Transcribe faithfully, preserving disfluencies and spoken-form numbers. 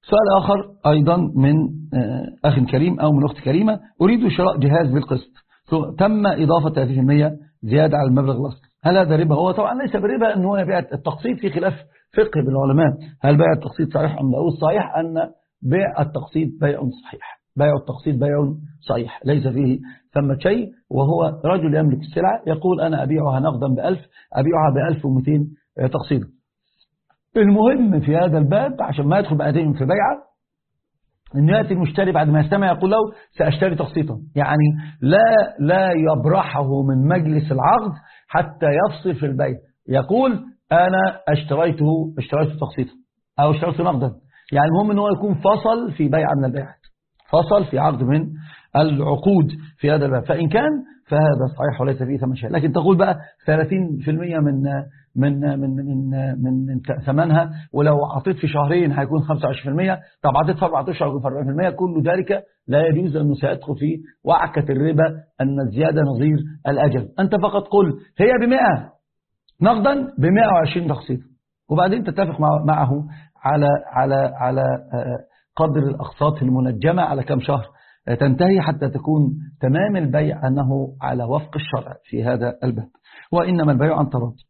سؤال آخر أيضا من أخ كريم أو من أخت كريمة: أريد شراء جهاز بالقسط تم إضافة ثلاثين بالمئة زيادة على المبلغ الأصلي، هل هذا ربا؟ هو طبعا ليس بربا أن هو يبيع التقسيط، في خلاف فقه بالعلماء، هل بيع التقسيط صحيح أم لا؟ الصحيح أن بيع التقسيط بيع صحيح، بيع التقسيط بيع صحيح ليس فيه ثمة شيء. وهو رجل يملك السلعة يقول أنا أبيعها نقدا بألف، أبيعها بألف ومئتين تقسيطا. المهم في هذا الباب عشان ما يدخل بعدين في بيعة، أن يأتي المشتري بعد ما يستمع يقول له سأشتري تقسيطا، يعني لا لا يبرحه من مجلس العقد حتى يفصل في البيع، يقول أنا اشتريته اشتريته تقسيطا أو اشتريته نقدا، يعني المهم أنه يكون فصل في بيع من البيعات، فصل في عقد من العقود في هذا الباب، فإن كان فهذا صحيح وليس فيه ثمن شيء. لكن تقول بقى ثلاثين بالمئة من من من من من من ثمنها، ولو عطيت في شهرين هيكون خمسة وعشرين بالمئة، طب عطيت في أربعة أشهر هيكون أربعين بالمئة، كل ذلك لا يجوز، أنه سيدخل في وعكة الربا، أن الزيادة نظير الأجل. أنت فقط قل هي بمئة نقدا بمئة وعشرين تقسيط، وبعدين تتفق معه على على على قدر الأقساط المنجمة على كم شهر تنتهي حتى تكون تمام البيع أنه على وفق الشرع في هذا الباب. وإنما البيع عن تراضي.